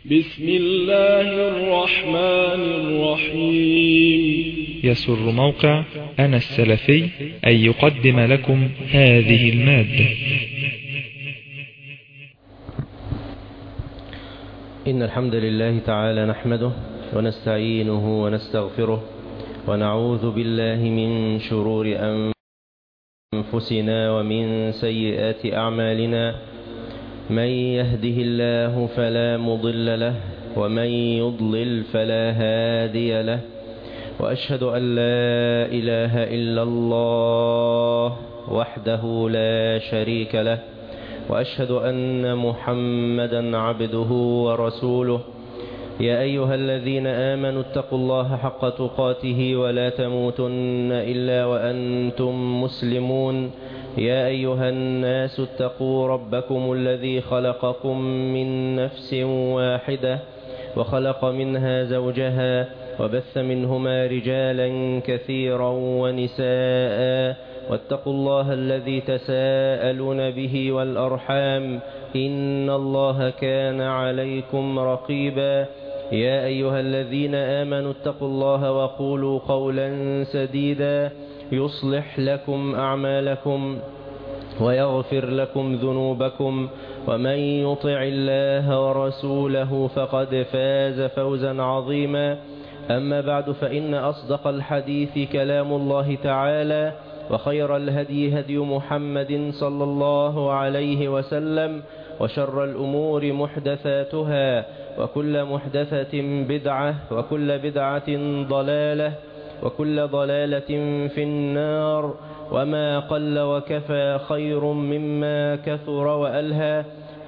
بسم الله الرحمن الرحيم. يسر موقع أنا السلفي أن يقدم لكم هذه المادة. إن الحمد لله تعالى نحمده ونستعينه ونستغفره ونعوذ بالله من شرور أنفسنا ومن سيئات أعمالنا. من يهده الله فلا مضل له ومن يضلل فلا هادي له، وأشهد أن لا إله إلا الله وحده لا شريك له، وأشهد أن محمدا عبده ورسوله. يا أيها الذين آمنوا اتقوا الله حق تقاته ولا تموتن إلا وأنتم مسلمون. يا أيها الناس اتقوا ربكم الذي خلقكم من نفس واحدة وخلق منها زوجها وبث منهما رجالا كثيرا ونساء، واتقوا الله الذي تساءلون به والأرحام إن الله كان عليكم رقيبا. يا أيها الذين آمنوا اتقوا الله وقولوا قولا سديدا يصلح لكم أعمالكم ويغفر لكم ذنوبكم، ومن يطع الله ورسوله فقد فاز فوزا عظيما. أما بعد، فإن أصدق الحديث كلام الله تعالى، وخير الهدي هدي محمد صلى الله عليه وسلم، وشر الأمور محدثاتها، وكل محدثة بدعة، وكل بدعة ضلالة، وكل ضلالة في النار. وما قل وكفى خير مما كثر وألهى،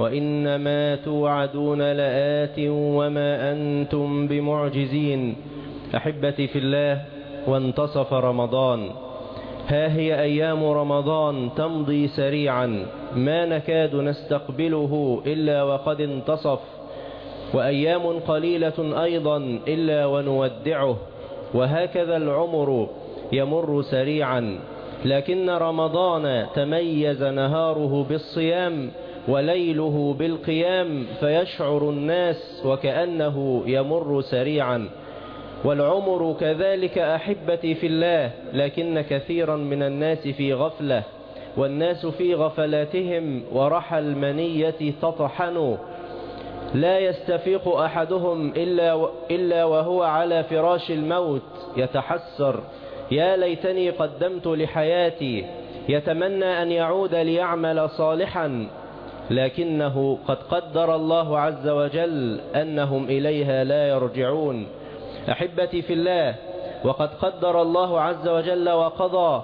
وإنما توعدون لآت وما أنتم بمعجزين. أحبتي في الله، وانتصف رمضان. ها هي أيام رمضان تمضي سريعا، ما نكاد نستقبله إلا وقد انتصف، وأيام قليلة أيضا إلا ونودعه، وهكذا العمر يمر سريعا. لكن رمضان تميز نهاره بالصيام وليله بالقيام، فيشعر الناس وكأنه يمر سريعا. والعمر كذلك أحبتي في الله، لكن كثيرا من الناس في غفلة، والناس في غفلاتهم ورحى المنية تطحن. لا يستفيق أحدهم إلا وهو على فراش الموت يتحسر: يا ليتني قدمت لحياتي. يتمنى أن يعود ليعمل صالحا، لكنه قد قدر الله عز وجل أنهم إليها لا يرجعون. أحبتي في الله، وقد قدر الله عز وجل وقضى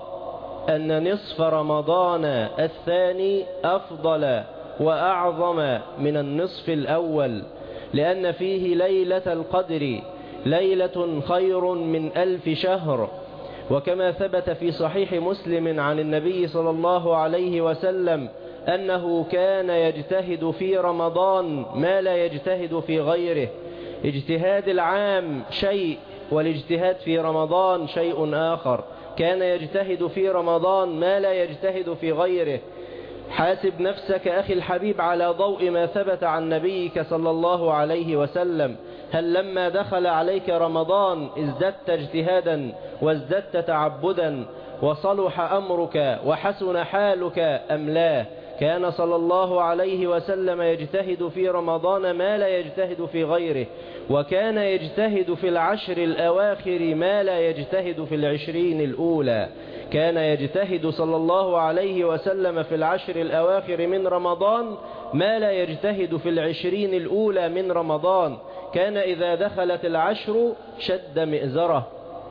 أن نصف رمضان الثاني أفضل وأعظم من النصف الأول، لأن فيه ليلة القدر، ليلة خير من 1000 شهر. وكما ثبت في صحيح مسلم عن النبي صلى الله عليه وسلم أنه كان يجتهد في رمضان ما لا يجتهد في غيره. اجتهاد العام شيء، والاجتهاد في رمضان شيء آخر. كان يجتهد في رمضان ما لا يجتهد في غيره. حاسب نفسك أخي الحبيب على ضوء ما ثبت عن نبيك صلى الله عليه وسلم. هل لما دخل عليك رمضان ازددت اجتهادا وازددت تعبدا وصلح أمرك وحسن حالك أم لا؟ كان صلى الله عليه وسلم يجتهد في رمضان ما لا يجتهد في غيره، وكان يجتهد في العشر الأواخر ما لا يجتهد في العشرين الأولى. كان يجتهد صلى الله عليه وسلم في العشر الأواخر من رمضان ما لا يجتهد في العشرين الأولى من رمضان. كان إذا دخلت العشر شد مئزره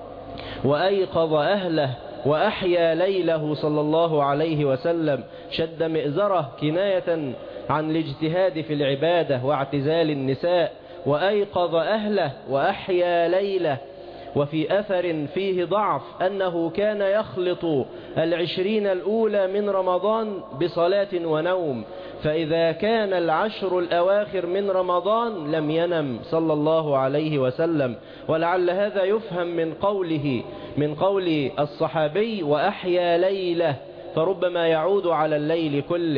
وأيقظ أهله وأحيا ليله صلى الله عليه وسلم. شد مئزره كناية عن الاجتهاد في العبادة واعتزال النساء، وأيقظ أهله وأحيا ليله. وفي أثر فيه ضعف أنه كان يخلط 20 الأولى من رمضان بصلاة ونوم، فإذا كان العشر الأواخر من رمضان لم ينم صلى الله عليه وسلم. ولعل هذا يفهم من قول الصحابي: وأحيا ليله، فربما يعود على الليل كله.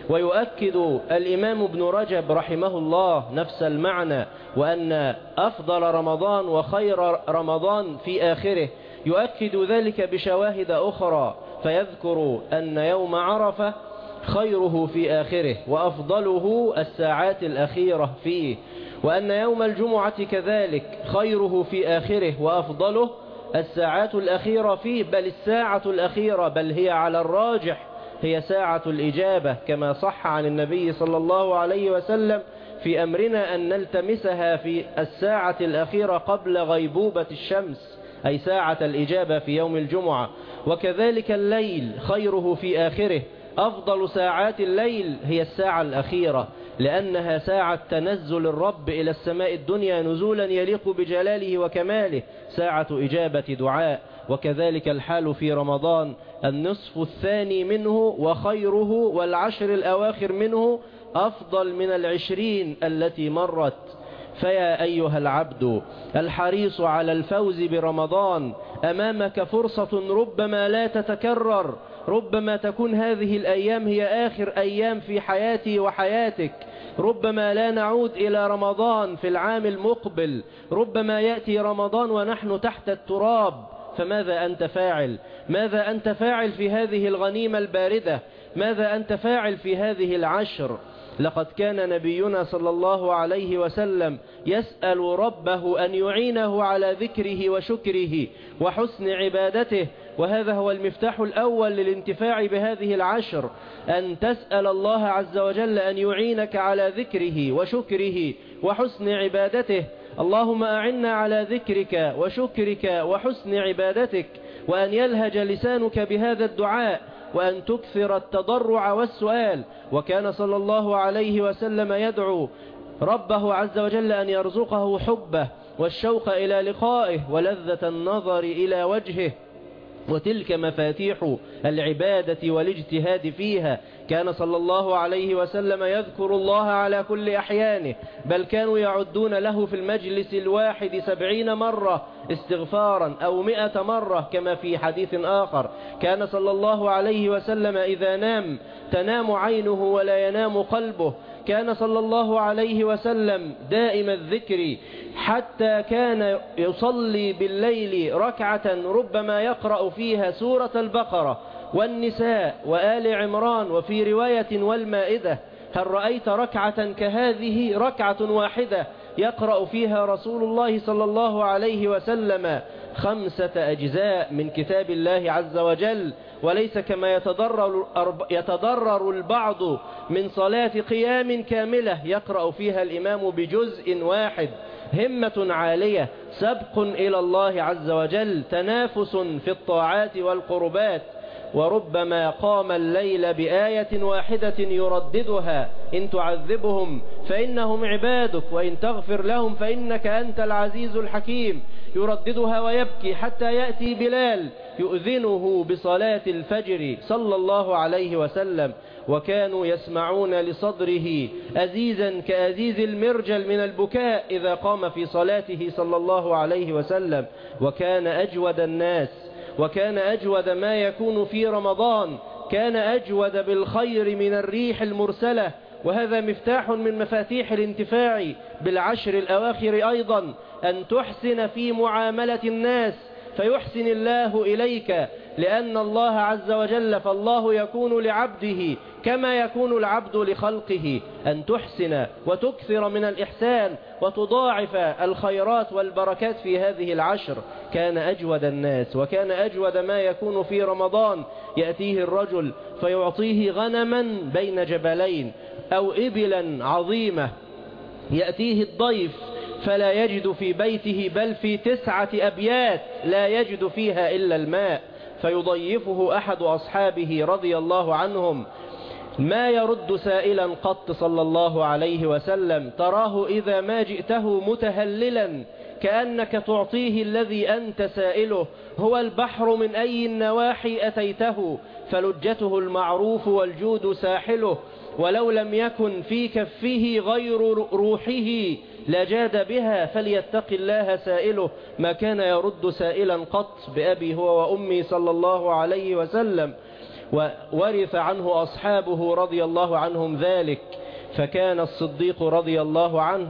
ويؤكد الإمام ابن رجب رحمه الله نفس المعنى، وأن أفضل رمضان وخير رمضان في آخره، يؤكد ذلك بشواهد أخرى، فيذكر أن يوم عرفة خيره في آخره وأفضله الساعات الأخيرة فيه، وأن يوم الجمعة كذلك خيره في آخره وأفضله الساعات الأخيرة فيه، بل الساعة الأخيرة بل هي على الراجح هي ساعة الإجابة، كما صح عن النبي صلى الله عليه وسلم في أمرنا أن نلتمسها في الساعة الأخيرة قبل غيبوبة الشمس، أي ساعة الإجابة في يوم الجمعة. وكذلك الليل خيره في آخره، أفضل ساعات الليل هي الساعة الأخيرة، لأنها ساعة تنزل الرب إلى السماء الدنيا نزولا يليق بجلاله وكماله، ساعة إجابة دعاء. وكذلك الحال في رمضان، النصف الثاني منه وخيره، والعشر الأواخر منه أفضل من 20 التي مرت. فيا أيها العبد الحريص على الفوز برمضان، أمامك فرصة ربما لا تتكرر، ربما تكون هذه الأيام هي آخر أيام في حياتي وحياتك، ربما لا نعود إلى رمضان في العام المقبل، ربما يأتي رمضان ونحن تحت التراب. فماذا أنت فاعل؟ ماذا أنت فاعل في هذه الغنيمة الباردة؟ ماذا أنت فاعل في هذه العشر؟ لقد كان نبينا صلى الله عليه وسلم يسأل ربه أن يعينه على ذكره وشكره وحسن عبادته، وهذا هو المفتاح الأول للانتفاع بهذه العشر، أن تسأل الله عز وجل أن يعينك على ذكره وشكره وحسن عبادته. اللهم أعنا على ذكرك وشكرك وحسن عبادتك، وأن يلهج لسانك بهذا الدعاء، وأن تكثر التضرع والسؤال. وكان صلى الله عليه وسلم يدعو ربه عز وجل أن يرزقه حبه والشوق إلى لقائه ولذة النظر إلى وجهه، وتلك مفاتيح العبادة والاجتهاد فيها. كان صلى الله عليه وسلم يذكر الله على كل أحيانه، بل كانوا يعدون له في المجلس الواحد 70 مرة استغفارا أو 100 مرة، كما في حديث آخر كان صلى الله عليه وسلم إذا نام تنام عينه ولا ينام قلبه. كان صلى الله عليه وسلم دائم الذكر، حتى كان يصلي بالليل ركعة ربما يقرأ فيها سورة البقرة والنساء وآل عمران، وفي رواية والمائدة. هل رأيت ركعة كهذه؟ ركعة واحدة يقرأ فيها رسول الله صلى الله عليه وسلم 5 أجزاء من كتاب الله عز وجل، وليس كما يتضرر البعض من صلاة قيام كاملة يقرأ فيها الإمام بجزء واحد. همة عالية، سبق إلى الله عز وجل، تنافس في الطاعات والقربات. وربما قام الليل بآية واحدة يرددها: إن تعذبهم فإنهم عبادك وإن تغفر لهم فإنك أنت العزيز الحكيم. يرددها ويبكي حتى يأتي بلال يؤذنه بصلاة الفجر صلى الله عليه وسلم، وكانوا يسمعون لصدره أزيزا كأزيز المرجل من البكاء إذا قام في صلاته صلى الله عليه وسلم. وكان أجود الناس، وكان أجود ما يكون في رمضان، كان أجود بالخير من الريح المرسلة. وهذا مفتاح من مفاتيح الانتفاع بالعشر الأواخر أيضا، أن تحسن في معاملة الناس فيحسن الله إليك، لأن الله عز وجل فالله يكون لعبده كما يكون العبد لخلقه. أن تحسن وتكثر من الإحسان وتضاعف الخيرات والبركات في هذه العشر. كان أجود الناس، وكان أجود ما يكون في رمضان. يأتيه الرجل فيعطيه غنما بين جبلين أو إبلا عظيمة، يأتيه الضيف فلا يجد في بيته بل في 9 أبيات لا يجد فيها إلا الماء، فيضيفه أحد أصحابه رضي الله عنهم: ما يرد سائلا قط صلى الله عليه وسلم، تراه إذا ما جئته متهللا كأنك تعطيه الذي أنت سائله، هو البحر من أي النواحي أتيته، فلجته المعروف والجود ساحله، ولو لم يكن في كفه غير روحه لجاد بها، فليتق الله سائله. ما كان يرد سائلا قط، بأبي هو وأمي صلى الله عليه وسلم. وورث عنه أصحابه رضي الله عنهم ذلك، فكان الصديق رضي الله عنه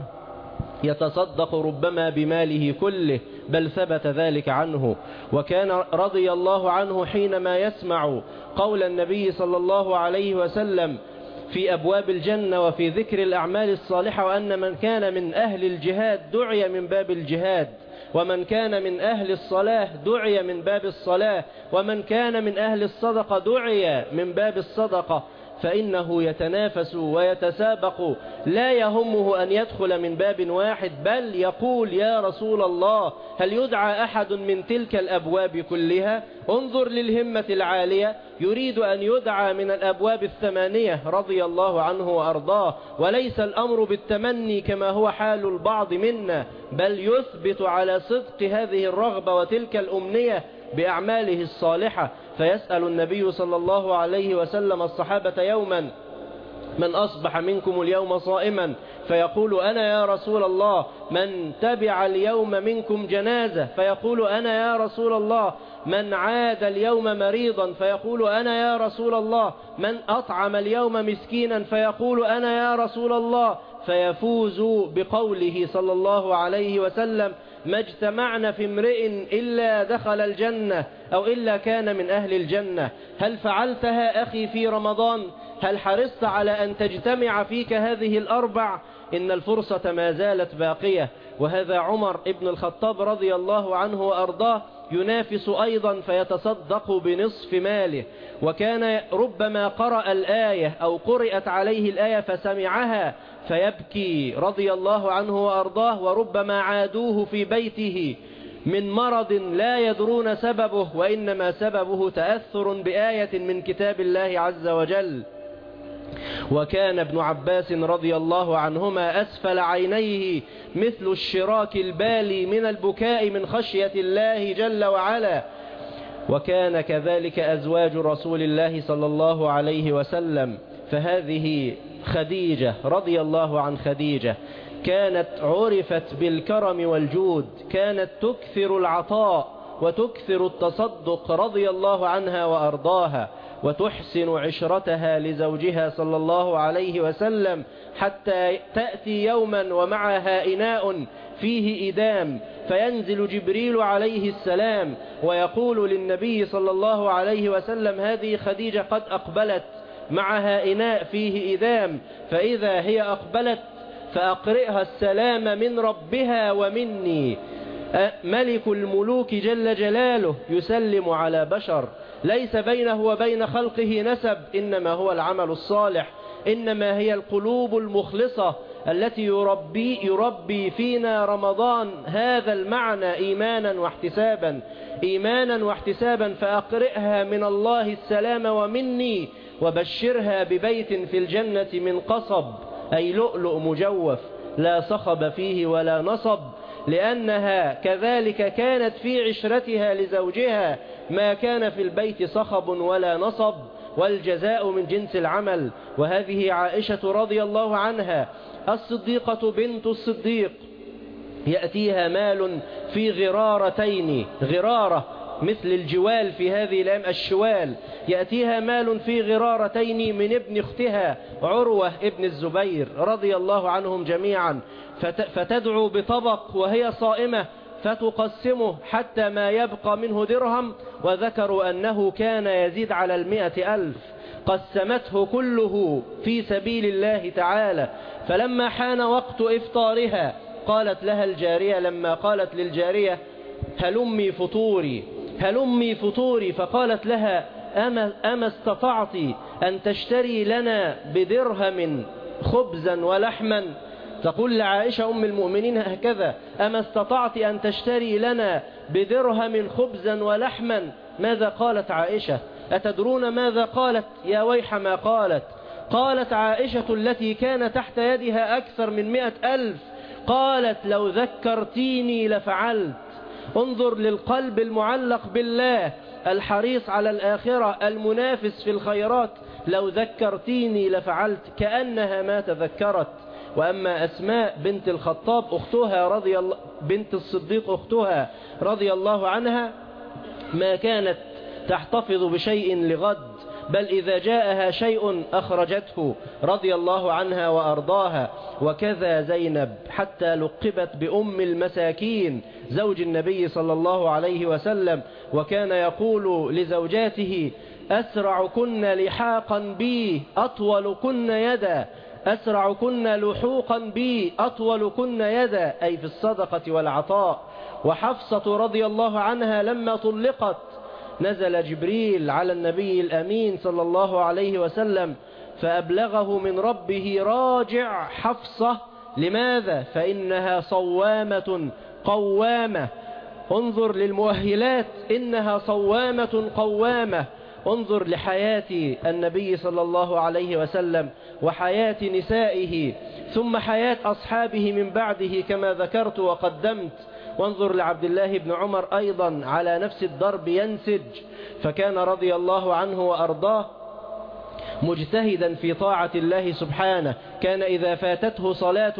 يتصدق ربما بماله كله، بل ثبت ذلك عنه. وكان رضي الله عنه حينما يسمع قول النبي صلى الله عليه وسلم في أبواب الجنة وفي ذكر الأعمال الصالحة، وأن من كان من أهل الجهاد دعي من باب الجهاد، ومن كان من أهل الصلاة دعي من باب الصلاة، ومن كان من أهل الصدقة دعي من باب الصدقة، فإنه يتنافس ويتسابق، لا يهمه أن يدخل من باب واحد، بل يقول يا رسول الله هل يدعى أحد من تلك الأبواب كلها؟ انظر للهمة العالية، يريد أن يدعى من الأبواب 8 رضي الله عنه وأرضاه. وليس الأمر بالتمني كما هو حال البعض منا، بل يثبت على صدق هذه الرغبة وتلك الأمنية بأعماله الصالحة. فيسأل النبي صلى الله عليه وسلم الصحابة يوما من أصبح منكم اليوم صائما؟ فيقول أنا يا رسول الله. من تبع اليوم منكم جنازة؟ فيقول أنا يا رسول الله. من عاد اليوم مريضا؟ فيقول أنا يا رسول الله. من أطعم اليوم مسكينا؟ فيقول أنا يا رسول الله. فيفوز بقوله صلى الله عليه وسلم ما اجتمعنا في امرئ إلا دخل الجنة أو إلا كان من أهل الجنة. هل فعلتها أخي في رمضان؟ هل حرصت على أن تجتمع فيك هذه الأربع؟ إن الفرصة ما زالت باقية. وهذا عمر ابن الخطاب رضي الله عنه وأرضاه ينافس أيضا فيتصدق بنصف ماله، وكان ربما قرأ الآية أو قرأت عليه الآية فسمعها فيبكي رضي الله عنه وأرضاه، وربما عادوه في بيته من مرض لا يدرون سببه، وإنما سببه تأثر بآية من كتاب الله عز وجل. وكان ابن عباس رضي الله عنهما أسفل عينيه مثل الشراك البالي من البكاء من خشية الله جل وعلا. وكان كذلك أزواج رسول الله صلى الله عليه وسلم. فهذه خديجة رضي الله عن خديجة كانت عرفت بالكرم والجود، كانت تكثر العطاء وتكثر التصدق رضي الله عنها وأرضاها، وتحسن عشرتها لزوجها صلى الله عليه وسلم، حتى تأتي يوما ومعها إناء فيه إدام، فينزل جبريل عليه السلام ويقول للنبي صلى الله عليه وسلم هذه خديجة قد أقبلت، معها إناء فيه إدام، فإذا هي أقبلت فأقرئها السلام من ربها ومني. ملك الملوك جل جلاله يسلم على بشر، ليس بينه وبين خلقه نسب، إنما هو العمل الصالح، إنما هي القلوب المخلصة التي يربي فينا رمضان هذا المعنى إيمانا واحتسابا. فأقرئها من الله السلام ومني، وبشرها ببيت في الجنة من قصب، أي لؤلؤ مجوف لا صخب فيه ولا نصب، لأنها كذلك كانت في عشرتها لزوجها ما كان في البيت صخب ولا نصب، والجزاء من جنس العمل. وهذه عائشة رضي الله عنها الصديقة بنت الصديق، يأتيها مال في غرارتين، غرارة مثل الجوال في هذه الأيام الشوال، يأتيها مال في غرارتين من ابن اختها عروة ابن الزبير رضي الله عنهم جميعا، فتدعو بطبق وهي صائمة فتقسمه حتى ما يبقى منه درهم، وذكروا أنه كان يزيد على 100,000، قسمته كله في سبيل الله تعالى. فلما حان وقت إفطارها قالت لها الجارية، لما قالت للجارية هلمي فطوري، فقالت لها أما استطعت أن تشتري لنا بدرهم خبزا ولحما؟ تقول لعائشة أم المؤمنين هكذا، أما استطعت أن تشتري لنا بدرهم خبزا ولحما؟ ماذا قالت عائشة؟ أتدرون ماذا قالت؟ يا ويح ما قالت عائشة التي كان تحت يدها أكثر من 100,000، قالت لو ذكرتيني لفعلت. انظر للقلب المعلق بالله، الحريص على الآخرة، المنافس في الخيرات، لو ذكرتيني لفعلت، كأنها ما تذكرت. وأما أسماء بنت الخطاب أختها بنت الصديق أختها رضي الله عنها ما كانت تحتفظ بشيء لغد، بل إذا جاءها شيء أخرجته رضي الله عنها وأرضاها. وكذا زينب حتى لقبت بأم المساكين زوج النبي صلى الله عليه وسلم، وكان يقول لزوجاته: أسرعكن لحاقا بي أطولكن يدا، أسرعكن لحوقا بي أطولكن يدا، أي في الصدقة والعطاء. وحفصة رضي الله عنها لما طلقت نزل جبريل على النبي الأمين صلى الله عليه وسلم فأبلغه من ربه: راجع حفصة. لماذا؟ فإنها صوامة قوامة. انظر للمؤهلات، إنها صوامة قوامة. انظر لحياة النبي صلى الله عليه وسلم وحياة نسائه ثم حياة أصحابه من بعده كما ذكرت وقدمت. وانظر لعبد الله بن عمر أيضا على نفس الضرب ينسج، فكان رضي الله عنه وأرضاه مجتهدا في طاعة الله سبحانه. كان إذا فاتته صلاة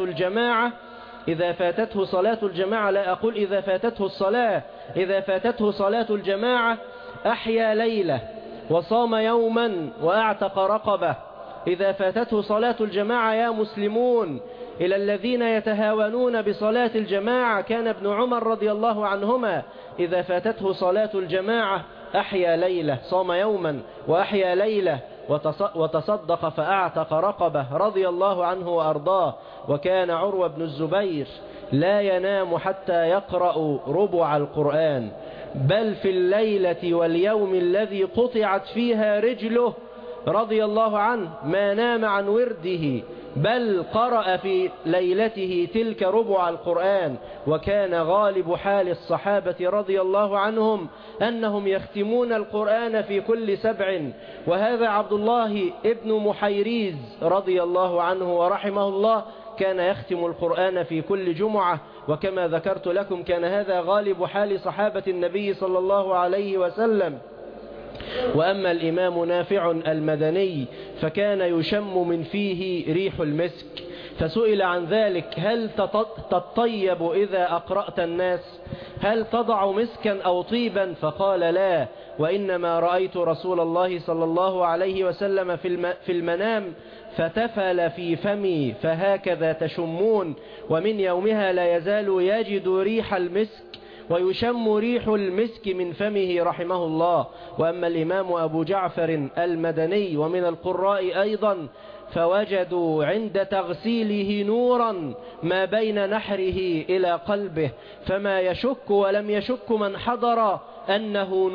الجماعة لا أقول إذا فاتته الصلاة، إذا فاتته صلاة الجماعة أحيا ليلة وصام يوما وأعتق رقبة. إذا فاتته صلاة الجماعة يا مسلمون إلى الذين يتهاونون بصلاة الجماعة، كان ابن عمر رضي الله عنهما إذا فاتته صلاة الجماعة أحيا ليلة، صام يوما وأحيا ليلة وتصدق فأعتق رقبة رضي الله عنه وأرضاه. وكان عروة بن الزبير لا ينام حتى يقرأ ربع القرآن، بل في الليلة واليوم الذي قطعت فيها رجله رضي الله عنه ما نام عن ورده، بل قرأ في ليلته تلك ربع القرآن. وكان غالب حال الصحابة رضي الله عنهم أنهم يختمون القرآن في كل 7. وهذا عبد الله ابن محيريز رضي الله عنه ورحمه الله كان يختم القرآن في كل جمعة، وكما ذكرت لكم كان هذا غالب حال صحابة النبي صلى الله عليه وسلم. وأما الإمام نافع المدني فكان يشم من فيه ريح المسك، فسئل عن ذلك: هل تطيب إذا أقرأت الناس؟ هل تضع مسكا أو طيبا؟ فقال: لا، وإنما رأيت رسول الله صلى الله عليه وسلم في المنام فتفل في فمي فهكذا تشمون. ومن يومها لا يزال يجد ريح المسك ويشم ريح المسك من فمه رحمه الله. وأما الإمام أبو جعفر المدني ومن القراء أيضا فوجدوا عند تغسيله نورا ما بين نحره إلى قلبه، فما يشك ولم يشك من حضر أنه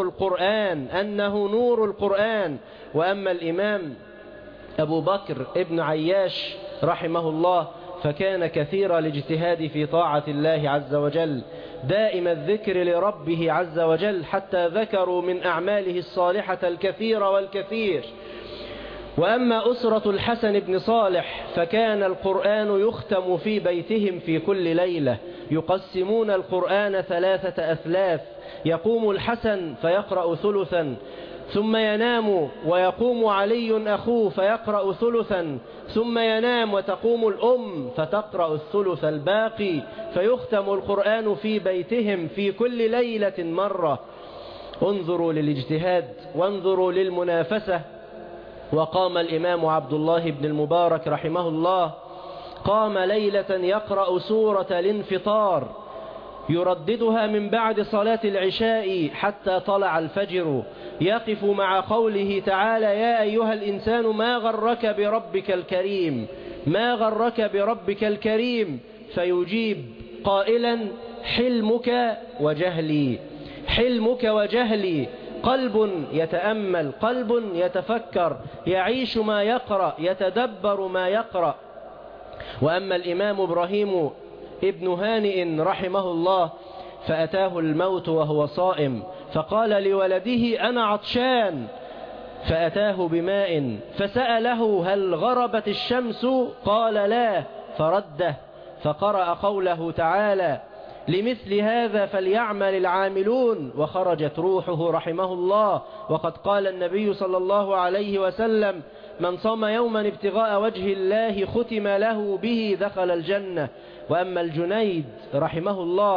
نور القرآن. وأما الإمام أبو بكر ابن عياش رحمه الله فكان كثير الاجتهاد في طاعة الله عز وجل، دائم الذكر لربه عز وجل، حتى ذكروا من أعماله الصالحة الكثير والكثير. وأما أسرة الحسن بن صالح فكان القرآن يختم في بيتهم في كل ليلة، يقسمون القرآن 3 أثلاث، يقوم الحسن فيقرأ ثلثا ثم ينام، ويقوم علي أخوه فيقرأ ثلثا ثم ينام، وتقوم الأم فتقرأ الثلث الباقي، فيختم القرآن في بيتهم في كل ليلة مرة. انظروا للاجتهاد وانظروا للمنافسة. وقام الإمام عبد الله بن المبارك رحمه الله قام ليلة يقرأ سورة الانفطار يرددها من بعد صلاة العشاء حتى طلع الفجر، يقف مع قوله تعالى: يا أيها الإنسان ما غرك بربك الكريم، ما غرك بربك الكريم، فيجيب قائلا: حلمك وجهلي، حلمك وجهلي. قلب يتأمل، قلب يتفكر، يعيش ما يقرأ، يتدبر ما يقرأ. وأما الإمام إبراهيم ابن هانئ رحمه الله فأتاه الموت وهو صائم، فقال لولده: أنا عطشان، فأتاه بماء فسأله: هل غربت الشمس؟ قال: لا، فرده، فقرأ قوله تعالى: لمثل هذا فليعمل العاملون، وخرجت روحه رحمه الله. وقد قال النبي صلى الله عليه وسلم: من صام يوما ابتغاء وجه الله ختم له به دخل الجنة. وأما الجنيد رحمه الله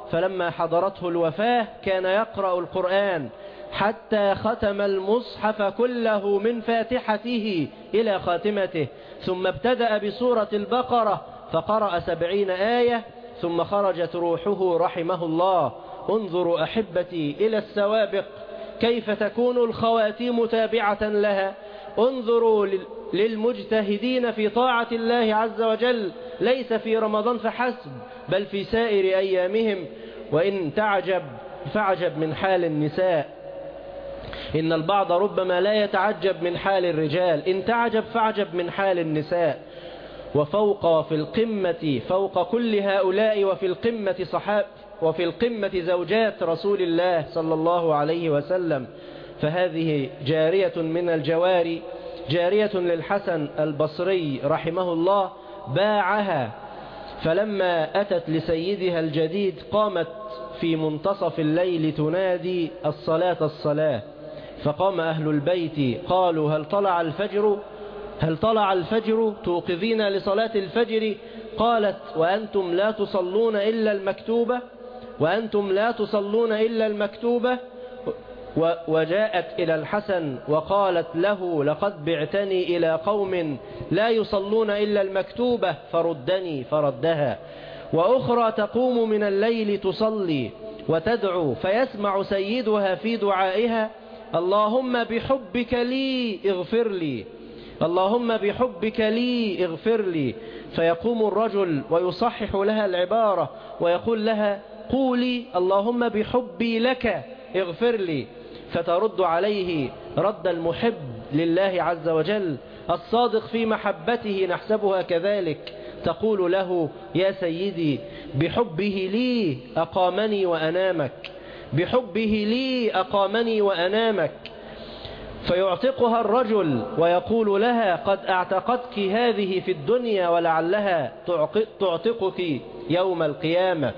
فلما حضرته الوفاة كان يقرأ القرآن حتى ختم المصحف كله من فاتحته إلى خاتمته، ثم ابتدأ بسورة البقرة فقرأ 70 آية ثم خرجت روحه رحمه الله. انظروا أحبتي إلى السوابق كيف تكون الخواتيم تابعة لها. انظروا للمجتهدين في طاعة الله عز وجل ليس في رمضان فحسب بل في سائر أيامهم. وإن تعجب فاعجب من حال النساء، إن البعض ربما لا يتعجب من حال الرجال، إن تعجب فاعجب من حال النساء. وفي القمة فوق كل هؤلاء وفي القمة زوجات رسول الله صلى الله عليه وسلم. فهذه جارية من الجواري، جارية للحسن البصري رحمه الله، باعها فلما أتت لسيدها الجديد قامت في منتصف الليل تنادي الصلاة الصلاة. فقام أهل البيت قالوا هل طلع الفجر توقظين لصلاة الفجر؟ قالت وأنتم لا تصلون إلا المكتوبة. وجاءت إلى الحسن وقالت له لقد بعتني إلى قوم لا يصلون إلا المكتوبة فردها. وأخرى تقوم من الليل تصلي وتدعو فيسمع سيدها في دعائها اللهم بحبك لي اغفر لي. فيقوم الرجل ويصحح لها العبارة ويقول لها قولي اللهم بحبي لك اغفر لي. فترد عليه رد المحب لله عز وجل الصادق في محبته، نحسبها كذلك، تقول له يا سيدي بحبه لي أقامني وأنامك. فيعتقها الرجل ويقول لها قد اعتقتك هذه في الدنيا ولعلها تعتقك يوم القيامة.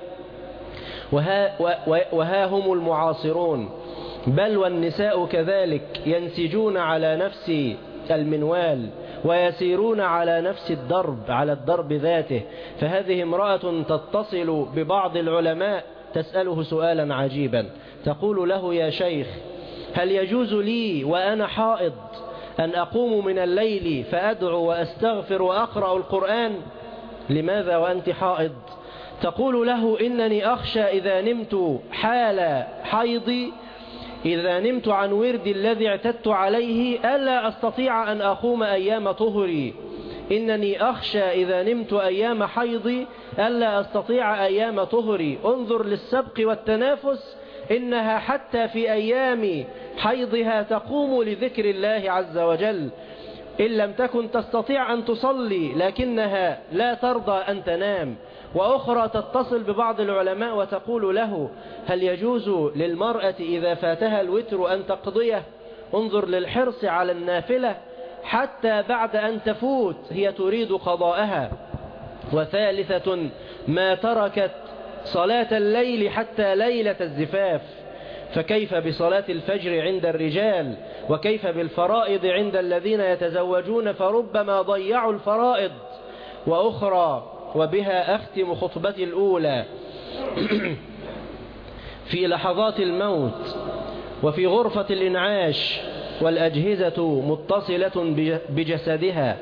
وها هم المعاصرون، بل والنساء كذلك، ينسجون على نفس المنوال ويسيرون على نفس الدرب ذاته. فهذه امرأة تتصل ببعض العلماء تسأله سؤالا عجيبا، تقول له يا شيخ هل يجوز لي وأنا حائض أن أقوم من الليل فأدعو وأستغفر وأقرأ القرآن؟ لماذا وأنت حائض؟ تقول له إنني أخشى إذا نمت حال حيضي، إذا نمت عن وردي الذي اعتدت عليه ألا أستطيع أن أقوم أيام طهري. إنني أخشى إذا نمت أيام حيضي ألا أستطيع أيام طهري. انظر للسبق والتنافس، إنها حتى في أيام حيضها تقوم لذكر الله عز وجل، إن لم تكن تستطيع أن تصلي لكنها لا ترضى أن تنام. وأخرى تتصل ببعض العلماء وتقول له هل يجوز للمرأة إذا فاتها الوتر أن تقضيه؟ انظر للحرص على النافلة حتى بعد أن تفوت هي تريد قضاءها. وثالثة ما تركت صلاة الليل حتى ليلة الزفاف. فكيف بصلاة الفجر عند الرجال؟ وكيف بالفرائض عند الذين يتزوجون فربما ضيعوا الفرائض؟ وأخرى، وبها أختم خطبتي الأولى، في لحظات الموت وفي غرفة الإنعاش والأجهزة متصلة بجسدها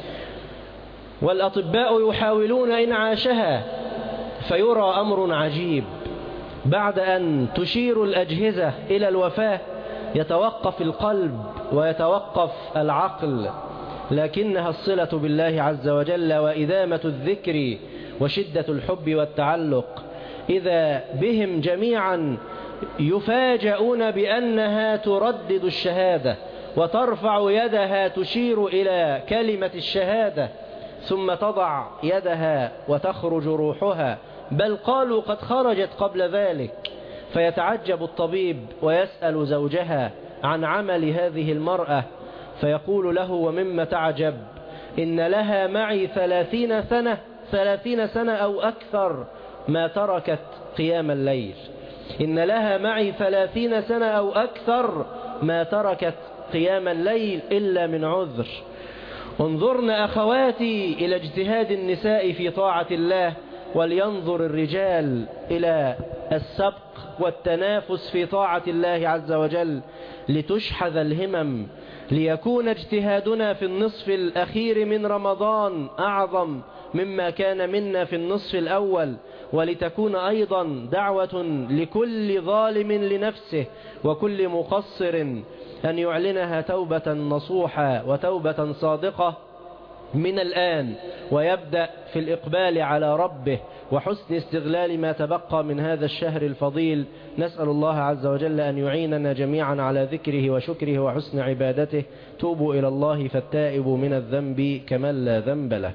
والأطباء يحاولون إنعاشها، فيرى أمر عجيب، بعد أن تشير الأجهزة إلى الوفاة يتوقف القلب ويتوقف العقل، لكنها الصلة بالله عز وجل وإدامة الذكر وشدة الحب والتعلق. إذا بهم جميعا يفاجؤون بأنها تردد الشهادة وترفع يدها تشير إلى كلمة الشهادة، ثم تضع يدها وتخرج روحها، بل قالوا قد خرجت قبل ذلك. فيتعجب الطبيب ويسأل زوجها عن عمل هذه المرأة، فيقول له ومما تعجب إن لها معي 30 سنة أو أكثر ما تركت قيام الليل. إن لها معي 30 سنة أو أكثر ما تركت قيام الليل إلا من عذر. انظرن أخواتي إلى اجتهاد النساء في طاعة الله، ولينظر الرجال إلى السبق والتنافس في طاعة الله عز وجل، لتشحذ الهمم، ليكون اجتهادنا في النصف الأخير من رمضان أعظم مما كان منا في النصف الأول، ولتكون أيضا دعوة لكل ظالم لنفسه وكل مقصر أن يعلنها توبة نصوحة وتوبة صادقة من الآن، ويبدأ في الإقبال على ربه وحسن استغلال ما تبقى من هذا الشهر الفضيل. نسأل الله عز وجل أن يعيننا جميعا على ذكره وشكره وحسن عبادته. توبوا إلى الله فالتائب من الذنب كمن لا ذنب له.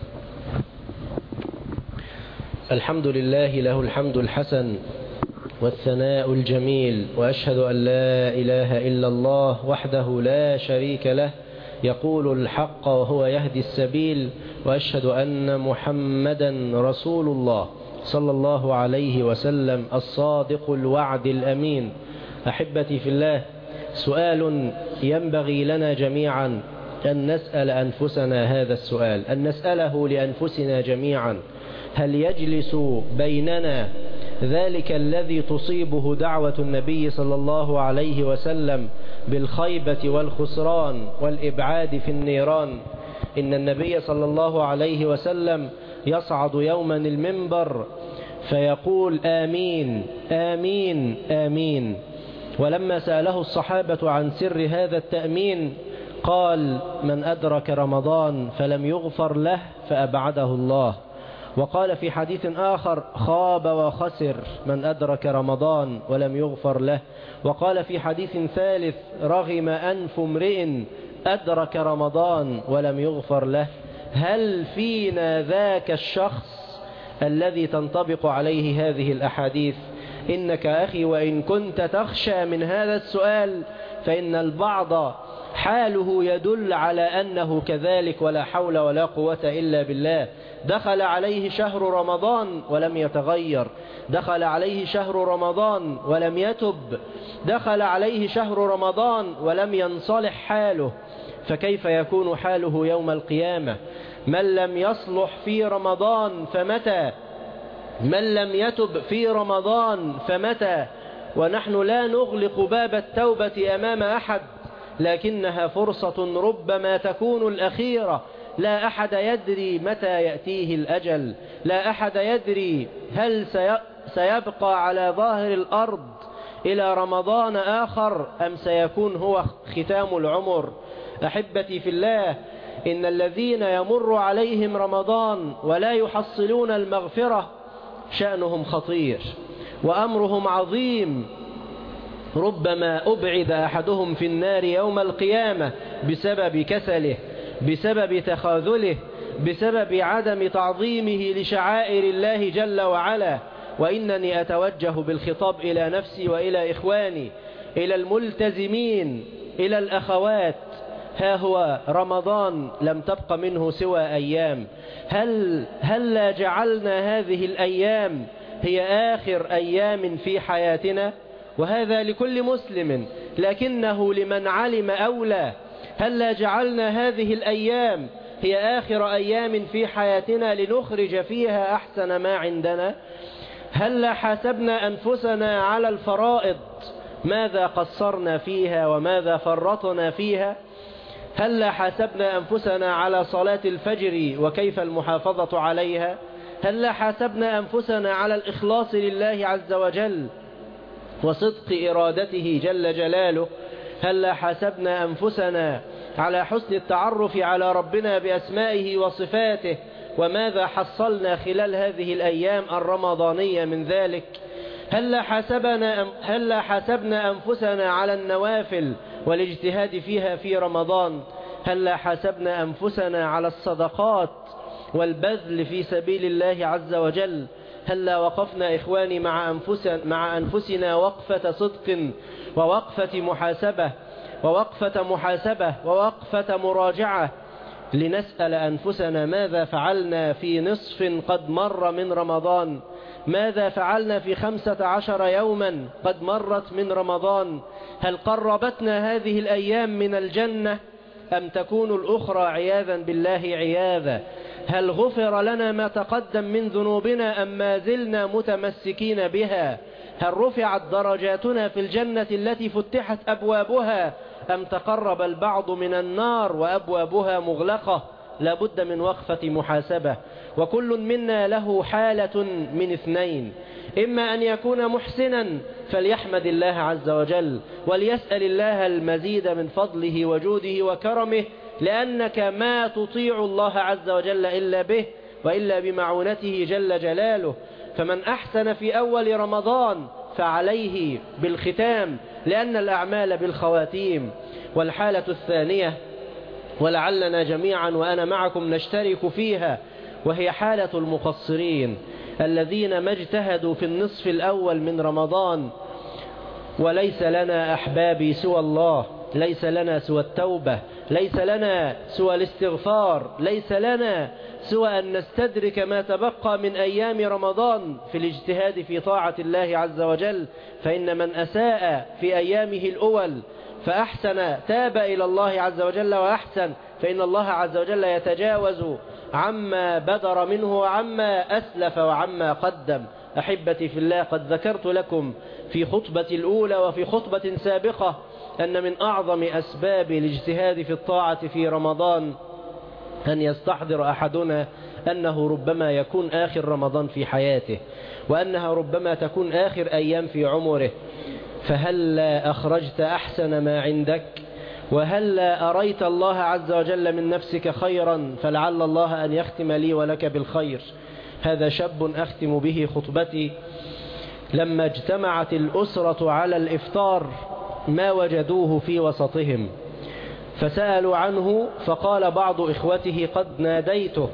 الحمد لله، له الحمد الحسن والثناء الجميل، وأشهد أن لا إله إلا الله وحده لا شريك له يقول الحق وهو يهدي السبيل، وأشهد أن محمدا رسول الله صلى الله عليه وسلم الصادق الوعد الأمين. أحبتي في الله، سؤال ينبغي لنا جميعا أن نسأل أنفسنا هذا السؤال، أن نسأله لأنفسنا جميعا: هل يجلس بيننا ذلك الذي تصيبه دعوة النبي صلى الله عليه وسلم بالخيبة والخسران والإبعاد في النيران؟ إن النبي صلى الله عليه وسلم يصعد يوما المنبر فيقول: آمين آمين آمين. ولما سأله الصحابة عن سر هذا التأمين قال: من أدرك رمضان فلم يغفر له فأبعده الله. وقال في حديث آخر: خاب وخسر من أدرك رمضان ولم يغفر له. وقال في حديث ثالث: رغم أنف امرئ أدرك رمضان ولم يغفر له. هل فينا ذاك الشخص الذي تنطبق عليه هذه الأحاديث؟ إنك أخي وإن كنت تخشى من هذا السؤال فإن البعض حاله يدل على أنه كذلك، ولا حول ولا قوة إلا بالله. دخل عليه شهر رمضان ولم يتغير، دخل عليه شهر رمضان ولم يتب، دخل عليه شهر رمضان ولم ينصلح حاله، فكيف يكون حاله يوم القيامة؟ من لم يصلح في رمضان فمتى؟ من لم يتب في رمضان فمتى؟ ونحن لا نغلق باب التوبة أمام أحد، لكنها فرصة ربما تكون الأخيرة. لا أحد يدري متى يأتيه الأجل، لا أحد يدري هل سيبقى على ظاهر الأرض إلى رمضان آخر أم سيكون هو ختام العمر. أحبتي في الله، إن الذين يمر عليهم رمضان ولا يحصلون المغفرة شأنهم خطير وأمرهم عظيم. ربما أبعد أحدهم في النار يوم القيامة بسبب كسله، بسبب تخاذله، بسبب عدم تعظيمه لشعائر الله جل وعلا. وإنني أتوجه بالخطاب إلى نفسي وإلى إخواني، إلى الملتزمين، إلى الأخوات. ها هو رمضان لم تبق منه سوى أيام. هل لا جعلنا هذه الأيام هي آخر أيام في حياتنا؟ وهذا لكل مسلم، لكنه لمن علم أولى. هل لا جعلنا هذه الأيام هي آخر أيام في حياتنا لنخرج فيها أحسن ما عندنا؟ هل لا حاسبنا أنفسنا على الفرائض، ماذا قصرنا فيها وماذا فرطنا فيها؟ هل لا حاسبنا أنفسنا على صلاة الفجر وكيف المحافظة عليها؟ هل لا حاسبنا أنفسنا على الإخلاص لله عز وجل وصدق إرادته جل جلاله؟ هل لا حاسبنا أنفسنا على حسن التعرف على ربنا بأسمائه وصفاته؟ وماذا حصلنا خلال هذه الأيام الرمضانية من ذلك؟ هل لا حاسبنا أنفسنا على النوافل والاجتهاد فيها في رمضان؟ هل لا حاسبنا أنفسنا على الصدقات والبذل في سبيل الله عز وجل؟ هل لا وقفنا إخواني مع أنفسنا وقفة صدق ووقفة محاسبة ووقفة مراجعة، لنسأل أنفسنا ماذا فعلنا في نصف قد مر من رمضان؟ ماذا فعلنا في 15 يوما قد مرت من رمضان؟ هل قربتنا هذه الأيام من الجنة أم تكون الأخرى عياذا بالله عياذا؟ هل غفر لنا ما تقدم من ذنوبنا أم ما زلنا متمسكين بها؟ هل رفعت درجاتنا في الجنة التي فتحت أبوابها أم تقرب البعض من النار وأبوابها مغلقة؟ لابد من وقفة محاسبة. وكل منا له حالة من اثنين: إما أن يكون محسنا فليحمد الله عز وجل وليسأل الله المزيد من فضله وجوده وكرمه، لأنك ما تطيع الله عز وجل إلا به وإلا بمعونته جل جلاله. فمن أحسن في أول رمضان فعليه بالختام، لأن الأعمال بالخواتيم. والحالة الثانية، ولعلنا جميعا وأنا معكم نشترك فيها، وهي حالة المقصرين الذين ما اجتهدوا في النصف الأول من رمضان. وليس لنا أحبابي سوى الله، ليس لنا سوى التوبة، ليس لنا سوى الاستغفار، ليس لنا سوى أن نستدرك ما تبقى من أيام رمضان في الاجتهاد في طاعة الله عز وجل. فإن من أساء في أيامه الأول فأحسن تاب إلى الله عز وجل وأحسن، فإن الله عز وجل يتجاوز عما بدر منه وعما أسلف وعما قدم. أحبتي في الله، قد ذكرت لكم في خطبة الأولى وفي خطبة سابقة أن من أعظم أسباب الاجتهاد في الطاعة في رمضان أن يستحضر أحدنا أنه ربما يكون آخر رمضان في حياته، وأنها ربما تكون آخر أيام في عمره. فهلا أخرجت أحسن ما عندك؟ وهلا أريت الله عز وجل من نفسك خيرا فلعل الله أن يختم لي ولك بالخير؟ هذا شاب أختم به خطبتي لما اجتمعت الأسرة على الإفطار ما وجدوه في وسطهم، فسألوا عنه فقال بعض إخوته: قد ناديته.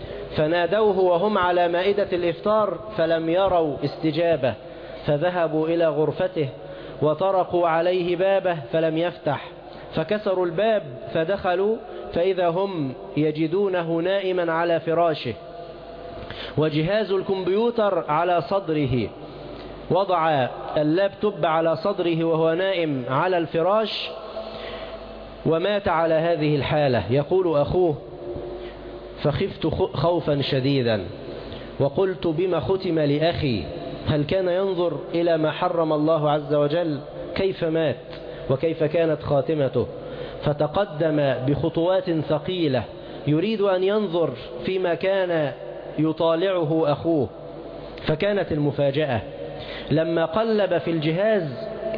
فنادوه وهم على مائدة الإفطار فلم يروا استجابة، فذهبوا إلى غرفته وطرقوا عليه بابه فلم يفتح، فكسروا الباب فدخلوا فإذا هم يجدونه نائما على فراشه وجهاز الكمبيوتر على صدره. وضع اللابتوب على صدره وهو نائم على الفراش ومات على هذه الحالة. يقول أخوه: فخفت خوفا شديدا وقلت: بما ختم لأخي؟ هل كان ينظر إلى ما حرم الله عز وجل؟ كيف مات وكيف كانت خاتمته؟ فتقدم بخطوات ثقيلة يريد أن ينظر فيما كان يطالعه أخوه. فكانت المفاجأة لما قلب في الجهاز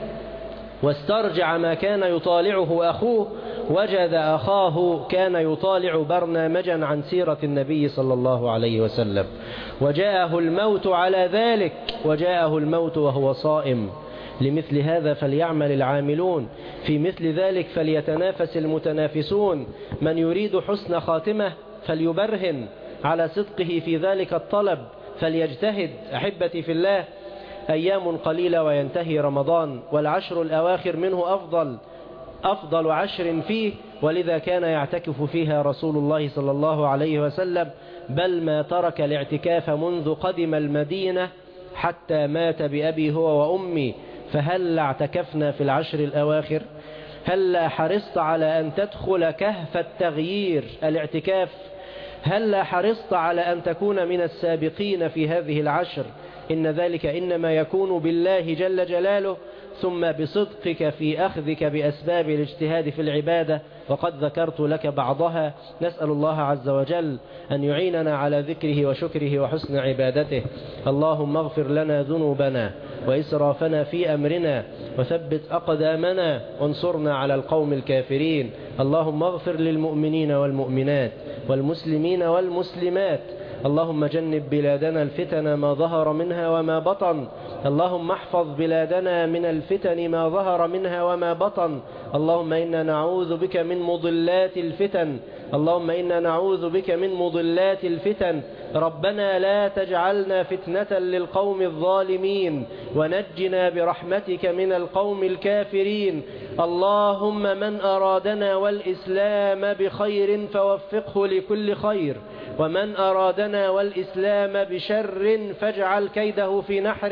واسترجع ما كان يطالعه أخوه، وجد أخاه كان يطالع برنامجا عن سيرة النبي صلى الله عليه وسلم، وجاءه الموت على ذلك، وجاءه الموت وهو صائم. لمثل هذا فليعمل العاملون، في مثل ذلك فليتنافس المتنافسون. من يريد حسن خاتمة فليبرهن على صدقه في ذلك الطلب، فليجتهد. أحبتي في الله، أيام قليلة وينتهي رمضان، والعشر الأواخر منه أفضل عشر فيه، ولذا كان يعتكف فيها رسول الله صلى الله عليه وسلم، بل ما ترك الاعتكاف منذ قدم المدينة حتى مات بأبي هو وأمي. فهل اعتكفنا في العشر الأواخر؟ هل حرصت على أن تدخل كهف التغيير الاعتكاف؟ هل حرصت على أن تكون من السابقين في هذه العشر؟ إن ذلك إنما يكون بالله جل جلاله، ثم بصدقك في أخذك بأسباب الاجتهاد في العبادة، وقد ذكرت لك بعضها. نسأل الله عز وجل أن يعيننا على ذكره وشكره وحسن عبادته. اللهم اغفر لنا ذنوبنا وإسرافنا في أمرنا، وثبت أقدامنا وانصرنا على القوم الكافرين. اللهم اغفر للمؤمنين والمؤمنات والمسلمين والمسلمات. اللهم جنب بلادنا الفتن ما ظهر منها وما بطن. اللهم احفظ بلادنا من الفتن ما ظهر منها وما بطن. اللهم إنا نعوذ بك من مضلات الفتن. اللهم إنا نعوذ بك من مضلات الفتن. ربنا لا تجعلنا فتنة للقوم الظالمين، ونجنا برحمتك من القوم الكافرين. اللهم من أرادنا والإسلام بخير فوفقه لكل خير، ومن أرادنا والإسلام بشر فاجعل كيده في نحره،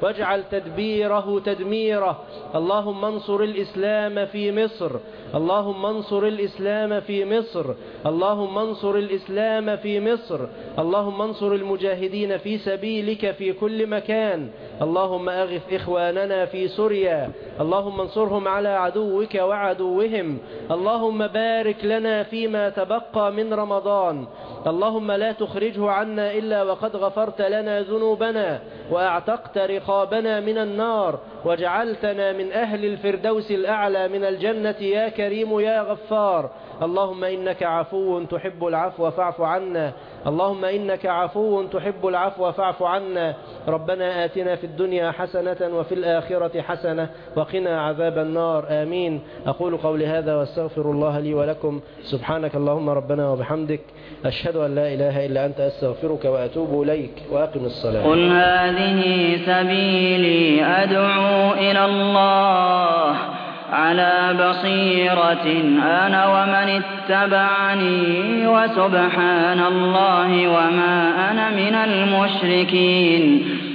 واجعل تدبيره تدميره. اللهم انصر الإسلام في مصر، اللهم انصر الإسلام في مصر، اللهم انصر الإسلام في مصر، اللهم انصر المجاهدين في سبيلك في كل مكان. اللهم أغث إخواننا في سوريا، اللهم انصرهم على عدوك وعدوهم. اللهم بارك لنا فيما تبقى من رمضان، اللهم لا تخرجه عنا إلا وقد غفرت لنا ذنوبنا وأعتقت رقابنا من النار وجعلتنا من أهل الفردوس الأعلى من الجنة يا كريم يا غفار. اللهم إنك عفو تحب العفو فاعف عنا، اللهم إنك عفو تحب العفو فاعف عنا. ربنا آتنا في الدنيا حسنة وفي الآخرة حسنة وقنا عذاب النار. آمين. أقول قولي هذا واستغفر الله لي ولكم. سبحانك اللهم ربنا وبحمدك، أشهد أن لا إله إلا أنت، أستغفرك وأتوب إليك. وأقم الصلاة. قل هذه سبيلي أدعو إلى الله على بصيرة أنا ومن اتبعني، وسبحان الله وما أنا من المشركين.